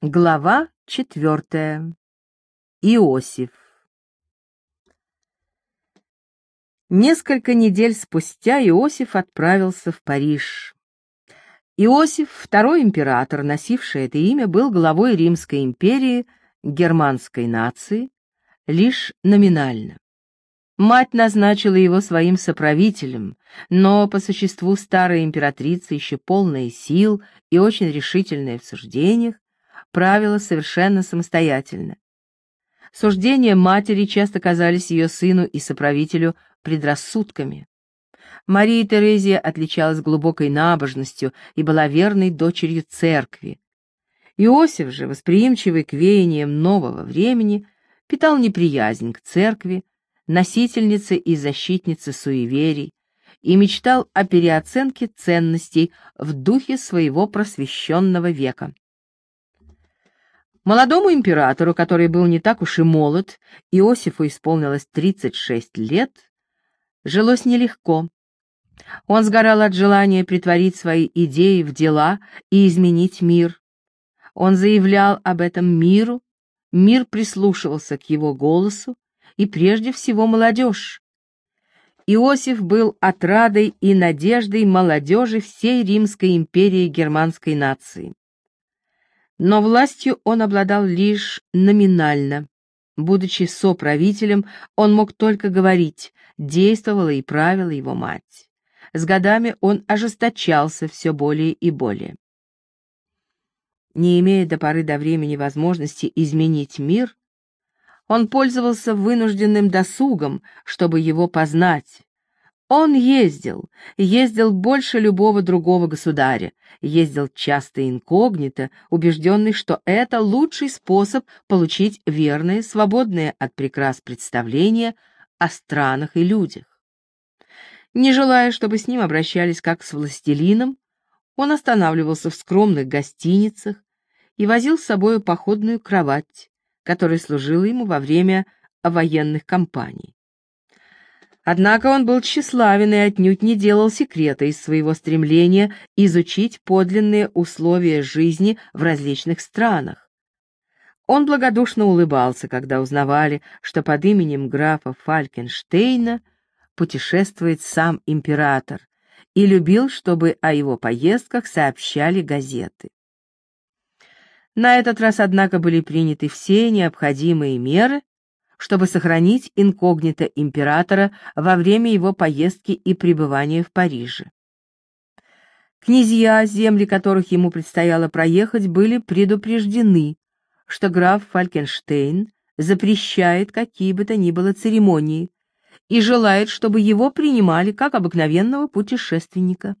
Глава 4. Иосиф. Несколько недель спустя Иосиф отправился в Париж. Иосиф, второй император, носивший это имя, был главой Римской империи, германской нации, лишь номинально. Мать назначила его своим соправителем, но по существу старая императрица, еще полная сил и очень решительная в суждениях, правила совершенно самостоятельно. Суждения матери часто казались ее сыну и соправителю предрассудками. Мария Терезия отличалась глубокой набожностью и была верной дочерью церкви. Иосиф же, восприимчивый к веяниям нового времени, питал неприязнь к церкви, носительнице и защитнице суеверий, и мечтал о переоценке ценностей в духе своего просвещенного века. Молодому императору, который был не так уж и молод, Иосифу исполнилось 36 лет, жилось нелегко. Он сгорал от желания претворить свои идеи в дела и изменить мир. Он заявлял об этом миру, мир прислушивался к его голосу, и прежде всего молодежь. Иосиф был отрадой и надеждой молодежи всей Римской империи германской нации. Но властью он обладал лишь номинально. Будучи соправителем, он мог только говорить, действовала и правила его мать. С годами он ожесточался все более и более. Не имея до поры до времени возможности изменить мир, он пользовался вынужденным досугом, чтобы его познать. Он ездил больше любого другого государя, ездил часто инкогнито, убежденный, что это лучший способ получить верное, свободное от прикрас представление о странах и людях. Не желая, чтобы с ним обращались как с властелином, он останавливался в скромных гостиницах и возил с собою походную кровать, которая служила ему во время военных кампаний. Однако он был тщеславен и отнюдь не делал секрета из своего стремления изучить подлинные условия жизни в различных странах. Он благодушно улыбался, когда узнавали, что под именем графа Фалькенштейна путешествует сам император, и любил, чтобы о его поездках сообщали газеты. На этот раз, однако, были приняты все необходимые меры, чтобы сохранить инкогнито императора во время его поездки и пребывания в Париже. Князья, земли которых ему предстояло проехать, были предупреждены, что граф Фалькенштейн запрещает какие бы то ни было церемонии и желает, чтобы его принимали как обыкновенного путешественника.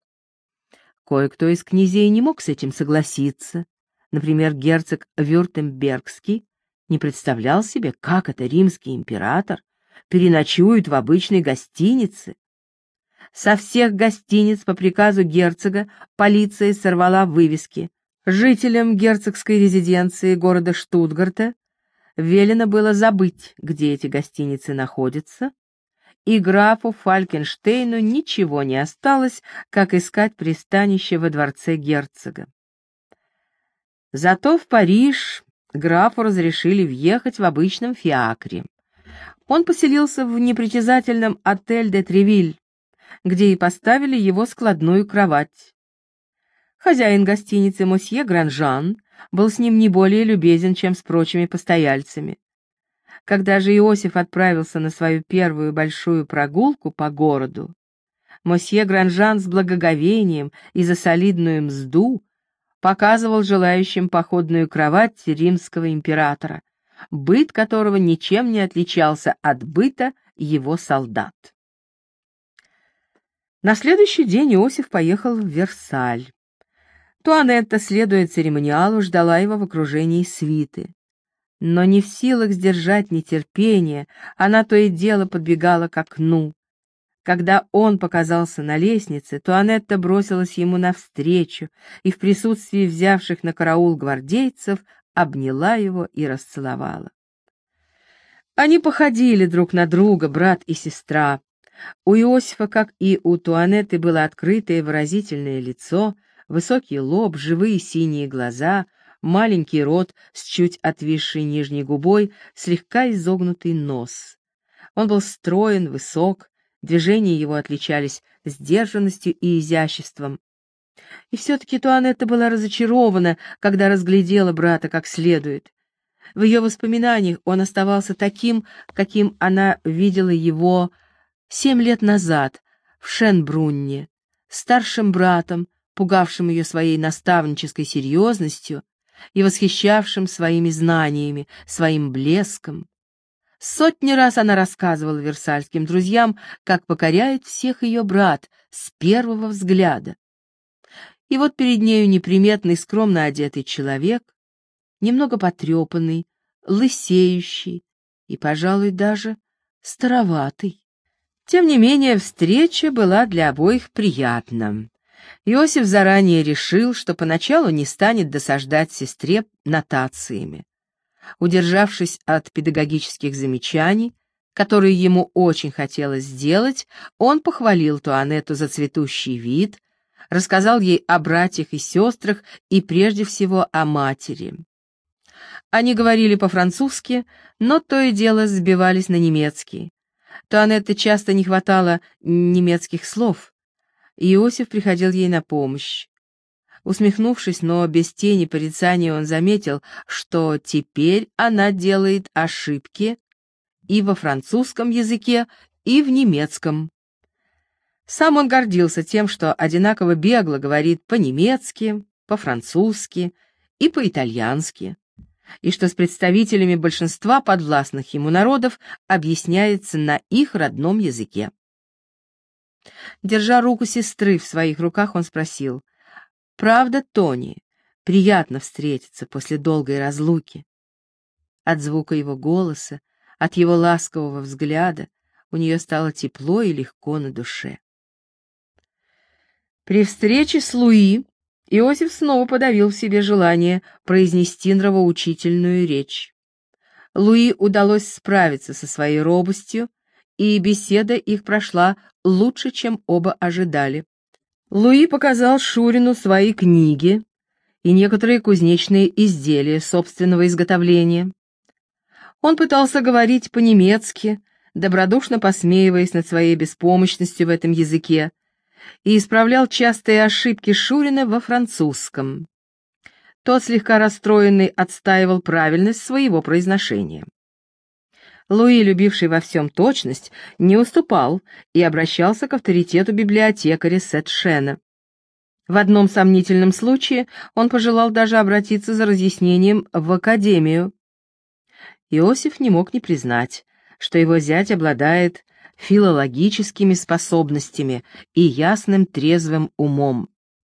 Кое-кто из князей не мог с этим согласиться. Например, герцог Вюртембергский не представлял себе, как это римский император переночует в обычной гостинице. Со всех гостиниц по приказу герцога полиция сорвала вывески. Жителям герцогской резиденции города Штутгарта велено было забыть, где эти гостиницы находятся, и графу Фалькенштейну ничего не осталось, как искать пристанище во дворце герцога. Зато в Париж графу разрешили въехать в обычном фиакре. Он поселился в непритязательном отель де Тревиль, где и поставили его складную кровать. Хозяин гостиницы мосье Гранжан был с ним не более любезен, чем с прочими постояльцами. Когда же Иосиф отправился на свою первую большую прогулку по городу, мосье Гранжан с благоговением и за солидную мзду показывал желающим походную кровать римского императора, быт которого ничем не отличался от быта его солдат. На следующий день Иосиф поехал в Версаль. Туанетта, следуя церемониалу, ждала его в окружении свиты. Но не в силах сдержать нетерпение, она то и дело подбегала к окну. Когда он показался на лестнице, Туанетта бросилась ему навстречу и в присутствии взявших на караул гвардейцев обняла его и расцеловала. Они походили друг на друга, брат и сестра. У Иосифа, как и у Туанетты, было открытое выразительное лицо, высокий лоб, живые синие глаза, маленький рот с чуть отвисшей нижней губой, слегка изогнутый нос. Он был строен, высок, движения его отличались сдержанностью и изяществом. И все-таки Туанетта была разочарована, когда разглядела брата как следует. В ее воспоминаниях он оставался таким, каким она видела его 7 лет назад в Шенбрунне, старшим братом, пугавшим ее своей наставнической серьезностью и восхищавшим своими знаниями, своим блеском. Сотни раз она рассказывала версальским друзьям, как покоряет всех ее брат с первого взгляда. И вот перед нею неприметный, скромно одетый человек, немного потрепанный, лысеющий и, пожалуй, даже староватый. Тем не менее, встреча была для обоих приятна. Иосиф заранее решил, что поначалу не станет досаждать сестре нотациями. Удержавшись от педагогических замечаний, которые ему очень хотелось сделать, он похвалил Туанетту за цветущий вид, рассказал ей о братьях и сестрах и прежде всего о матери. Они говорили по-французски, но то и дело сбивались на немецкий. Туанетте часто не хватало немецких слов, и Иосиф приходил ей на помощь. Усмехнувшись, но без тени порицания, он заметил, что теперь она делает ошибки и во французском языке, и в немецком. Сам он гордился тем, что одинаково бегло говорит по-немецки, по-французски и по-итальянски, и что с представителями большинства подвластных ему народов объясняется на их родном языке. Держа руку сестры в своих руках, он спросил: «Правда, Тони, приятно встретиться после долгой разлуки?» От звука его голоса, от его ласкового взгляда у нее стало тепло и легко на душе. При встрече с Луи Иосиф снова подавил в себе желание произнести нравоучительную речь. Луи удалось справиться со своей робостью, и беседа их прошла лучше, чем оба ожидали. Луи показал Шурину свои книги и некоторые кузнечные изделия собственного изготовления. Он пытался говорить по-немецки, добродушно посмеиваясь над своей беспомощностью в этом языке, и исправлял частые ошибки Шурина во французском. Тот, слегка расстроенный, отстаивал правильность своего произношения. Луи, любивший во всем точность, не уступал и обращался к авторитету библиотекаря Сет-Шена. В одном сомнительном случае он пожелал даже обратиться за разъяснением в академию. Иосиф не мог не признать, что его зять обладает филологическими способностями и ясным трезвым умом.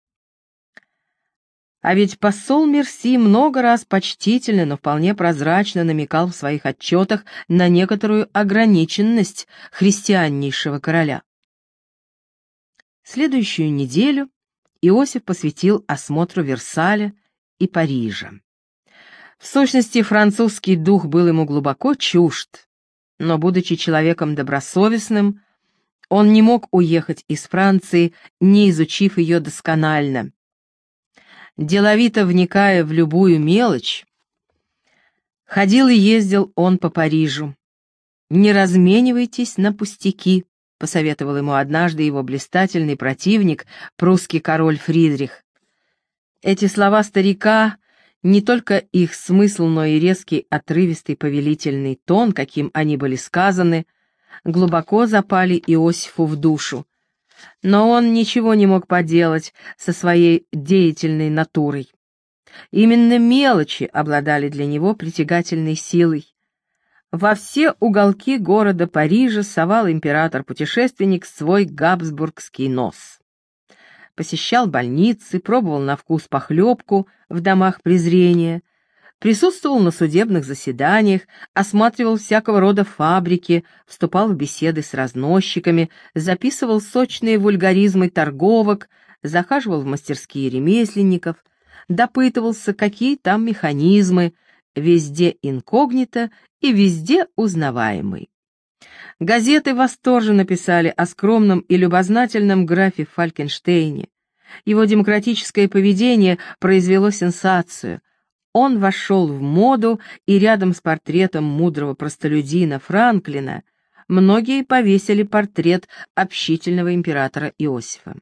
А ведь посол Мерси много раз почтительно, но вполне прозрачно намекал в своих отчетах на некоторую ограниченность христианнейшего короля. Следующую неделю Иосиф посвятил осмотру Версаля и Парижа. В сущности, французский дух был ему глубоко чужд, но, будучи человеком добросовестным, он не мог уехать из Франции, не изучив ее досконально. Деловито вникая в любую мелочь, ходил и ездил он по Парижу. «Не разменивайтесь на пустяки», — посоветовал ему однажды его блистательный противник, прусский король Фридрих. Эти слова старика, не только их смысл, но и резкий, отрывистый, повелительный тон, каким они были сказаны, глубоко запали Иосифу в душу. Но он ничего не мог поделать со своей деятельной натурой. Именно мелочи обладали для него притягательной силой. Во все уголки города Парижа совал император-путешественник свой габсбургский нос. Посещал больницы, пробовал на вкус похлебку в домах презрения, присутствовал на судебных заседаниях, осматривал всякого рода фабрики, вступал в беседы с разносчиками, записывал сочные вульгаризмы торговок, захаживал в мастерские ремесленников, допытывался, какие там механизмы, везде инкогнито и везде узнаваемый. Газеты восторженно писали о скромном и любознательном графе Фалькенштейне. Его демократическое поведение произвело сенсацию. он вошел в моду, и рядом с портретом мудрого простолюдина Франклина многие повесили портрет общительного императора Иосифа.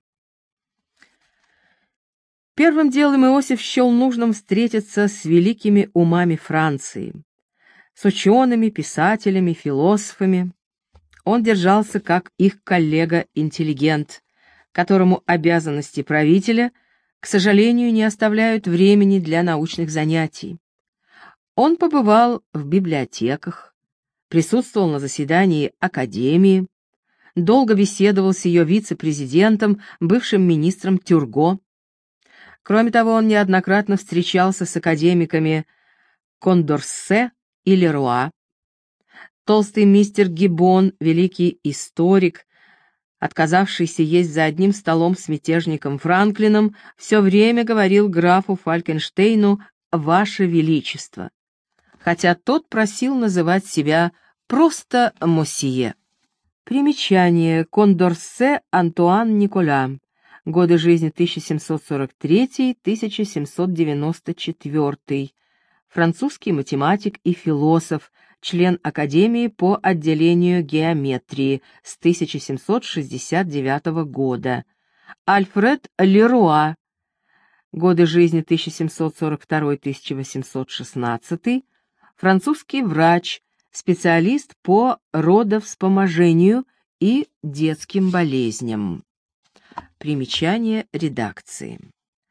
Первым делом Иосиф счел нужным встретиться с великими умами Франции, с учеными, писателями, философами. Он держался как их коллега-интеллигент, которому обязанности правителя, к сожалению, не оставляют времени для научных занятий. Он побывал в библиотеках, присутствовал на заседании Академии, долго беседовал с ее вице-президентом, бывшим министром Тюрго. Кроме того, он неоднократно встречался с академиками Кондорсе и Леруа. Толстый мистер Гиббон, великий историк, отказавшийся есть за одним столом с мятежником Франклином, все время говорил графу Фалькенштейну «Ваше Величество», хотя тот просил называть себя просто «Мосье». Примечание. Кондорсе Антуан Николя. Годы жизни 1743-1794. Французский математик и философ, член Академии по отделению геометрии с 1769 года. Альфред Леруа. Годы жизни 1742-1816. Французский врач, специалист по родовспоможению и детским болезням. Примечание редакции.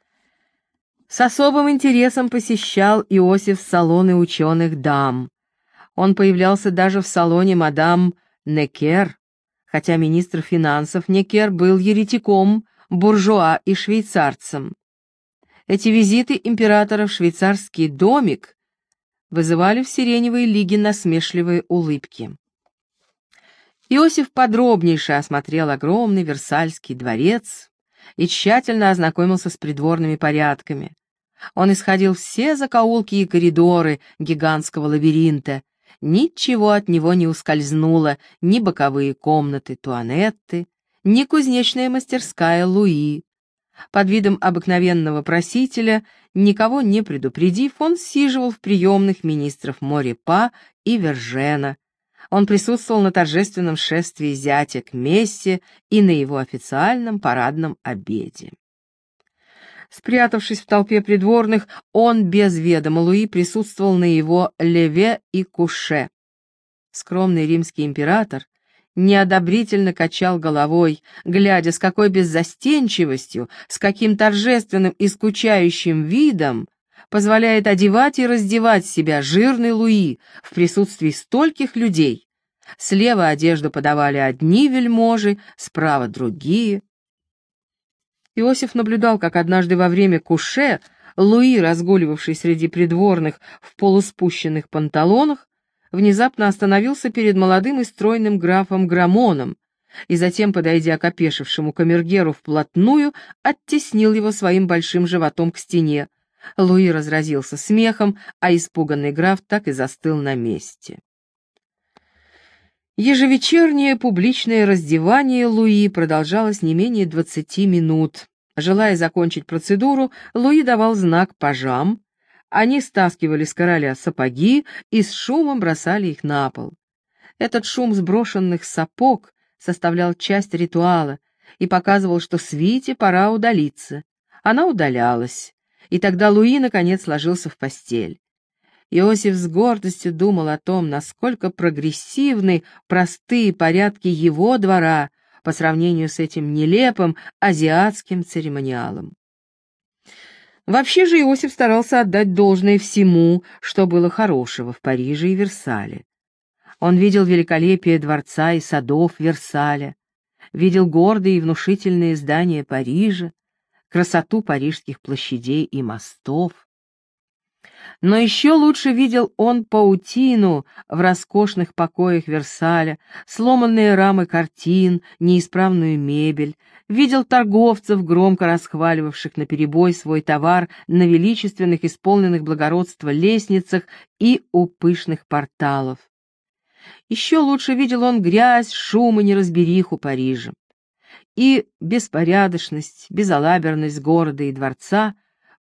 С особым интересом посещал Иосиф салоны ученых дам. Он появлялся даже в салоне мадам Некер, хотя министр финансов Некер был еретиком, буржуа и швейцарцем. Эти визиты императора в швейцарский домик вызывали в Сиреневой лиге насмешливые улыбки. Иосиф подробнейше осмотрел огромный Версальский дворец и тщательно ознакомился с придворными порядками. Он исходил все закоулки и коридоры гигантского лабиринта. Ничего от него не ускользнуло, ни боковые комнаты Туанетты, ни кузнечная мастерская Луи. Под видом обыкновенного просителя, никого не предупредив, он сиживал в приемных министров Морепа и Вержена. Он присутствовал на торжественном шествии зятя к мессе и на его официальном парадном обеде. Спрятавшись в толпе придворных, он без ведома Луи присутствовал на его леве и куше. Скромный римский император неодобрительно качал головой, глядя, с какой беззастенчивостью, с каким торжественным и скучающим видом позволяет одевать и раздевать себя жирный Луи в присутствии стольких людей. Слева одежду подавали одни вельможи, справа другие. Иосиф наблюдал, как однажды во время куше Луи, разгуливавший среди придворных в полуспущенных панталонах, внезапно остановился перед молодым и стройным графом Грамоном и затем, подойдя к опешившему камергеру вплотную, оттеснил его своим большим животом к стене. Луи разразился смехом, а испуганный граф так и застыл на месте. Ежевечернее публичное раздевание Луи продолжалось не менее 20 минут. Желая закончить процедуру, Луи давал знак пажам. Они стаскивали с короля сапоги и с шумом бросали их на пол. Этот шум сброшенных сапог составлял часть ритуала и показывал, что свите пора удалиться. Она удалялась, и тогда Луи наконец ложился в постель. Иосиф с гордостью думал о том, насколько прогрессивны простые порядки его двора по сравнению с этим нелепым азиатским церемониалом. Вообще же Иосиф старался отдать должное всему, что было хорошего в Париже и Версале. Он видел великолепие дворца и садов Версаля, видел гордые и внушительные здания Парижа, красоту парижских площадей и мостов. Но еще лучше видел он паутину в роскошных покоях Версаля, сломанные рамы картин, неисправную мебель, видел торговцев, громко расхваливавших наперебой свой товар на величественных, исполненных благородства лестницах и у пышных порталов. Еще лучше видел он грязь, шум и неразбериху Парижа. И беспорядочность, безалаберность города и дворца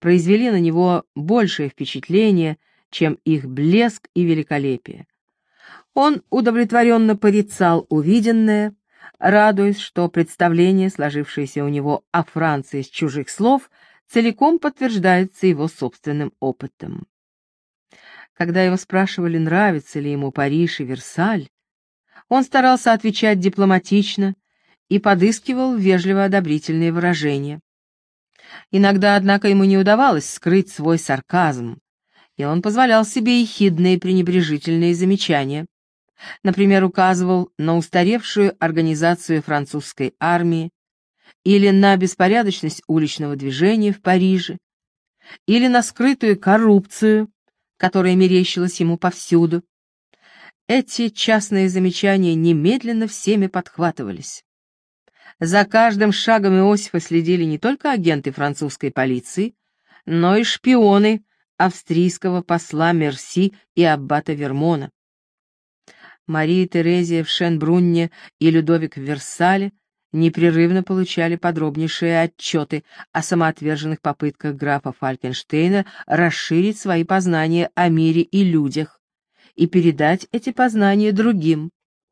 произвели на него большее впечатление, чем их блеск и великолепие. Он удовлетворенно порицал увиденное, радуясь, что представление, сложившееся у него о Франции с чужих слов, целиком подтверждается его собственным опытом. Когда его спрашивали, нравится ли ему Париж и Версаль, он старался отвечать дипломатично и подыскивал вежливо-одобрительные выражения. Иногда, однако, ему не удавалось скрыть свой сарказм, и он позволял себе ехидные пренебрежительные замечания. Например, указывал на устаревшую организацию французской армии, или на беспорядочность уличного движения в Париже, или на скрытую коррупцию, которая мерещилась ему повсюду. Эти частные замечания немедленно всеми подхватывались. За каждым шагом Иосифа следили не только агенты французской полиции, но и шпионы австрийского посла Мерси и аббата Вермона. Мария Терезия в Шенбрунне и Людовик в Версале непрерывно получали подробнейшие отчеты о самоотверженных попытках графа Фалькенштейна расширить свои познания о мире и людях и передать эти познания другим.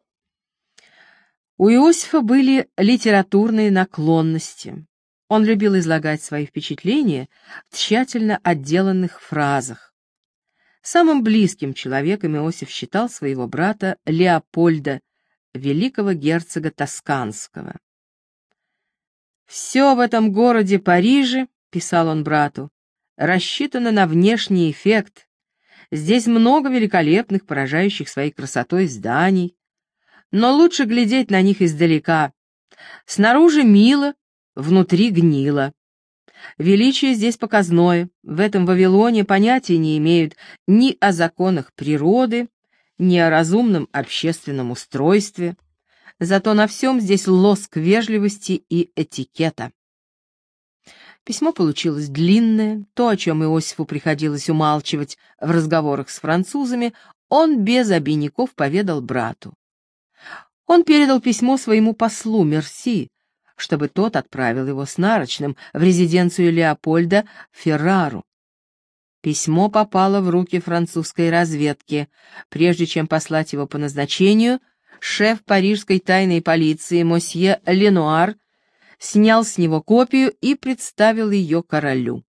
У Иосифа были литературные наклонности. Он любил излагать свои впечатления в тщательно отделанных фразах. Самым близким человеком Иосиф считал своего брата Леопольда, великого герцога Тосканского. «Все в этом городе Париже, — писал он брату, — рассчитано на внешний эффект. Здесь много великолепных, поражающих своей красотой зданий, но лучше глядеть на них издалека. Снаружи мило, внутри гнило. Величие здесь показное, в этом Вавилоне понятия не имеют ни о законах природы, ни о разумном общественном устройстве, зато на всем здесь лоск вежливости и этикета». Письмо получилось длинное, то, о чем Иосифу приходилось умалчивать в разговорах с французами, он без обиняков поведал брату. Он передал письмо своему послу Мерси, чтобы тот отправил его с нарочным в резиденцию Леопольда в Феррару. Письмо попало в руки французской разведки. Прежде чем послать его по назначению, шеф парижской тайной полиции мосье Ленуар снял с него копию и представил ее королю.